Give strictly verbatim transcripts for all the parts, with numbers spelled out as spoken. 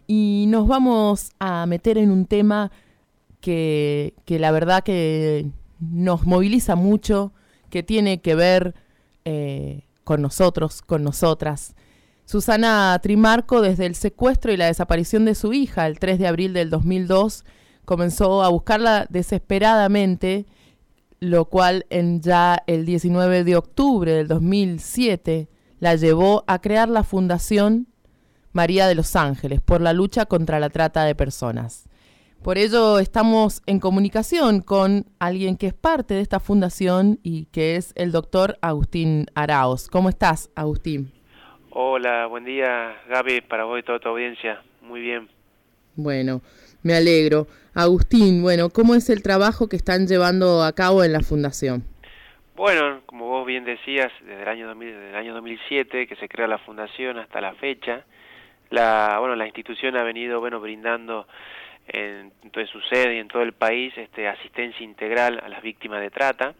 y nos vamos a meter en un tema que, que la verdad que nos moviliza mucho, que tiene que ver eh, con nosotros, con nosotras. Susana Trimarco, desde el secuestro y la desaparición de su hija el tres de abril del dos mil dos, comenzó a buscarla desesperadamente, lo cual en ya el diecinueve de octubre del dos mil siete la llevó a crear la Fundación María de los Ángeles por la lucha contra la trata de personas. Por ello estamos en comunicación con alguien que es parte de esta fundación y que es el doctor Agustín Araoz. ¿Cómo estás, Agustín? Hola, buen día, Gaby, para vos y toda tu audiencia. Muy bien. Bueno, me alegro. Agustín, bueno, ¿cómo es el trabajo que están llevando a cabo en la fundación? Bueno, como vos bien decías, desde el año dos mil, desde el año dos mil siete que se crea la fundación hasta la fecha, la bueno la institución ha venido bueno brindando en, en toda su sede y en todo el país este asistencia integral a las víctimas de trata,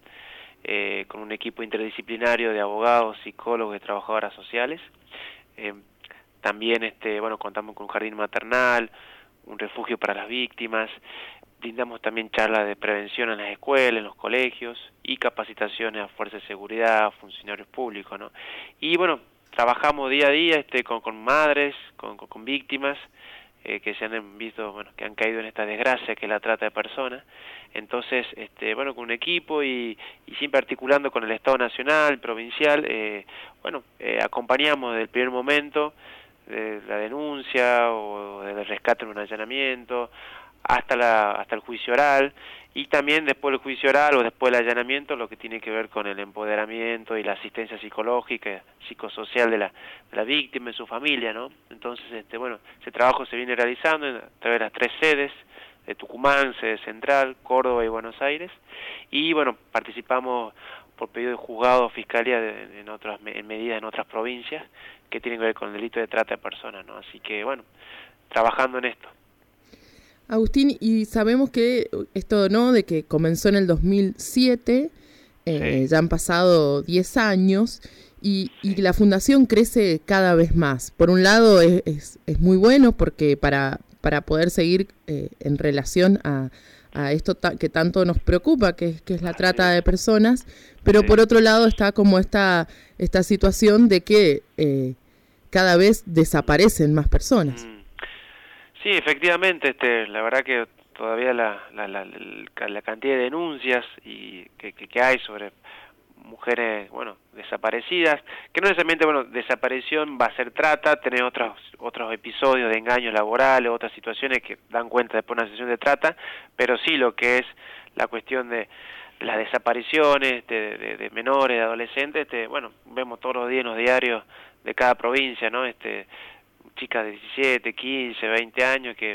eh, con un equipo interdisciplinario de abogados, psicólogos y trabajadoras sociales. Eh, también este bueno contamos con un jardín maternal, un refugio para las víctimas, brindamos también charlas de prevención en las escuelas, en los colegios y capacitaciones a fuerzas de seguridad, a funcionarios públicos, ¿no? Y bueno, trabajamos día a día este con, con madres, con, con, con víctimas eh, que se han visto, bueno, que han caído en esta desgracia que es la trata de personas. Entonces, este, bueno, con un equipo y, y siempre articulando con el Estado Nacional, provincial, eh, bueno, eh, acompañamos desde el primer momento de la denuncia o del rescate en un allanamiento hasta la hasta el juicio oral, y también después del juicio oral o después del allanamiento lo que tiene que ver con el empoderamiento y la asistencia psicológica, psicosocial de la, de la víctima y su familia, ¿no? Entonces, este bueno, ese trabajo se viene realizando a través de las tres sedes de Tucumán, sede central, Córdoba y Buenos Aires, y bueno, participamos por pedido de juzgado o fiscalía de, en otras en medidas en otras provincias que tienen que ver con el delito de trata de personas, ¿no? Así que bueno, trabajando en esto. Agustín, y sabemos que esto, ¿no?, de que comenzó en el dos mil siete, eh, sí. Ya han pasado diez años, y, sí. y la fundación crece cada vez más. Por un lado es, es, es muy bueno porque para, para poder seguir eh, en relación a, a esto ta- que tanto nos preocupa, que es, que es la trata de personas, pero sí. por otro lado está como esta, esta situación de que eh, cada vez desaparecen más personas. Mm. Sí, efectivamente, este, la verdad que todavía la, la, la, la, la cantidad de denuncias y que, que, que hay sobre mujeres, bueno, desaparecidas, que no necesariamente, bueno, desaparición va a ser trata, tener otros otros episodios de engaños laborales, otras situaciones que dan cuenta después de una sesión de trata, pero sí lo que es la cuestión de las desapariciones de, de, de menores, de adolescentes, este, bueno, vemos todos los días en los diarios de cada provincia, ¿no?, este chicas de diecisiete, quince, veinte años que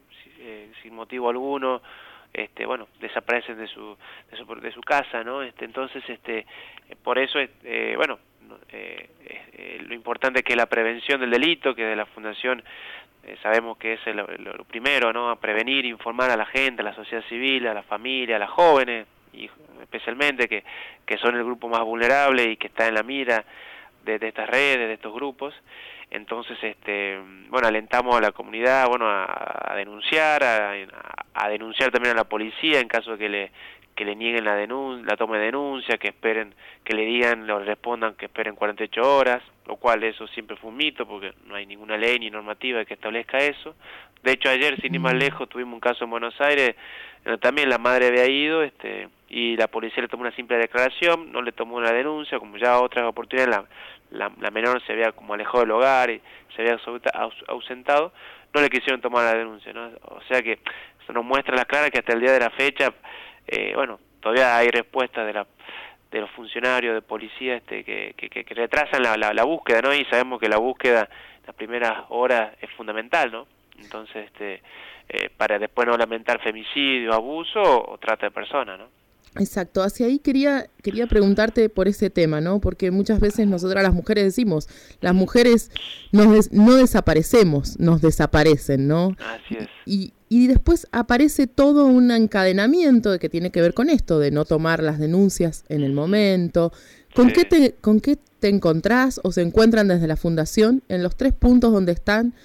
eh, sin motivo alguno este bueno desaparecen de su de su, de su casa, ¿no? Este entonces este por eso eh, bueno eh, eh, lo importante es que la prevención del delito, que de la fundación eh, sabemos que es el, lo, lo primero, ¿no?, a prevenir, informar a la gente, a la sociedad civil, a la familia, a las jóvenes y especialmente que que son el grupo más vulnerable y que está en la mira de, de estas redes, de estos grupos. Entonces, este, bueno, alentamos a la comunidad, bueno, a, a denunciar, a, a denunciar también a la policía en caso de que le que le nieguen la denuncia, la toma de denuncia, que esperen, que le digan, o le respondan que esperen cuarenta y ocho horas, lo cual eso siempre fue un mito porque no hay ninguna ley ni normativa que establezca eso. De hecho, ayer, sin ir más lejos, tuvimos un caso en Buenos Aires, donde también la madre había ido, este, y la policía le tomó una simple declaración, no le tomó una denuncia, como ya otras oportunidades la La, la menor se había como alejado del hogar y se había ausentado, no le quisieron tomar la denuncia, ¿no? O sea que eso nos muestra a la clara que hasta el día de la fecha, eh, bueno, todavía hay respuestas de la de los funcionarios de policía este que, que, que retrasan la, la, la búsqueda, ¿no? Y sabemos que la búsqueda las primeras horas es fundamental, ¿no? Entonces, este eh, para después no lamentar femicidio, abuso o trata de personas, ¿no? Exacto, hacia ahí quería quería preguntarte por ese tema, ¿no? Porque muchas veces nosotras las mujeres decimos, las mujeres nos des, no desaparecemos, nos desaparecen, ¿no? Así es. Y, y después aparece todo un encadenamiento de que tiene que ver con esto, de no tomar las denuncias en el momento. ¿Con, sí. qué, te, con qué te encontrás o se encuentran desde la Fundación en los tres puntos donde están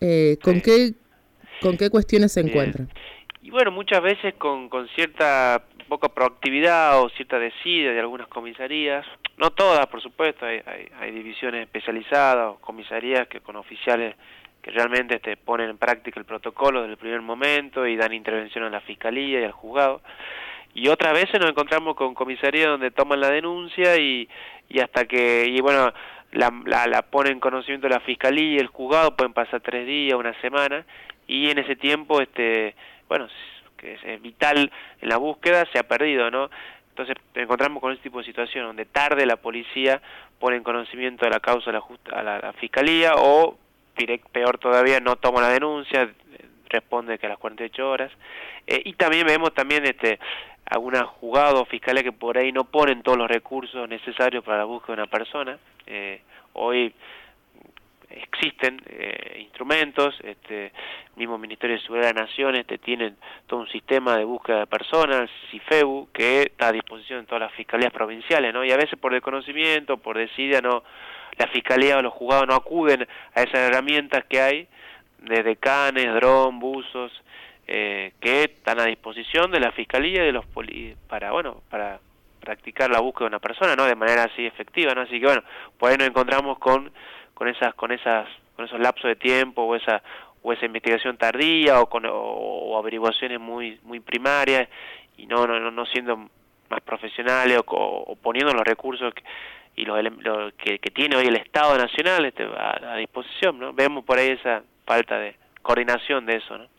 Eh, ¿con, sí. qué, ¿Con qué cuestiones se Bien. encuentran? Y bueno, muchas veces con, con cierta poca proactividad o cierta desidia de algunas comisarías, no todas, por supuesto, hay, hay, hay divisiones especializadas o comisarías que con oficiales que realmente este, ponen en práctica el protocolo desde el primer momento y dan intervención a la fiscalía y al juzgado. Y otras veces nos encontramos con comisarías donde toman la denuncia y, y hasta que, y bueno, la, la, la ponen en conocimiento de la fiscalía y el juzgado, pueden pasar tres días, una semana, y en ese tiempo, este bueno, que es, es vital en la búsqueda, se ha perdido, ¿no? Entonces encontramos con ese tipo de situación donde tarde la policía pone en conocimiento de la causa a la, a la, a la fiscalía o, peor todavía, no toma la denuncia, responde que a las cuarenta y ocho horas. Eh, y también vemos también este algunos juzgados fiscales que por ahí no ponen todos los recursos necesarios para la búsqueda de una persona. Eh, hoy existen eh, instrumentos, este mismo Ministerio de Seguridad de la Nación este tienen todo un sistema de búsqueda de personas, CIFEBU, que está a disposición de todas las fiscalías provinciales, ¿no? Y a veces por desconocimiento, por desidia, no, la fiscalía o los juzgados no acuden a esas herramientas que hay, desde canes, dron, buzos, eh, que están a disposición de la fiscalía y de los poli para, bueno, para practicar la búsqueda de una persona, ¿no? De manera así efectiva, ¿no? Así que bueno, por ahí nos encontramos con con esas con esas con esos lapsos de tiempo o esa o esa investigación tardía o con o, o averiguaciones muy muy primarias y no no no siendo más profesionales o, o poniendo los recursos que, y los lo que, que tiene hoy el Estado Nacional este, a, a disposición, ¿no? Vemos por ahí esa falta de coordinación de eso, ¿no?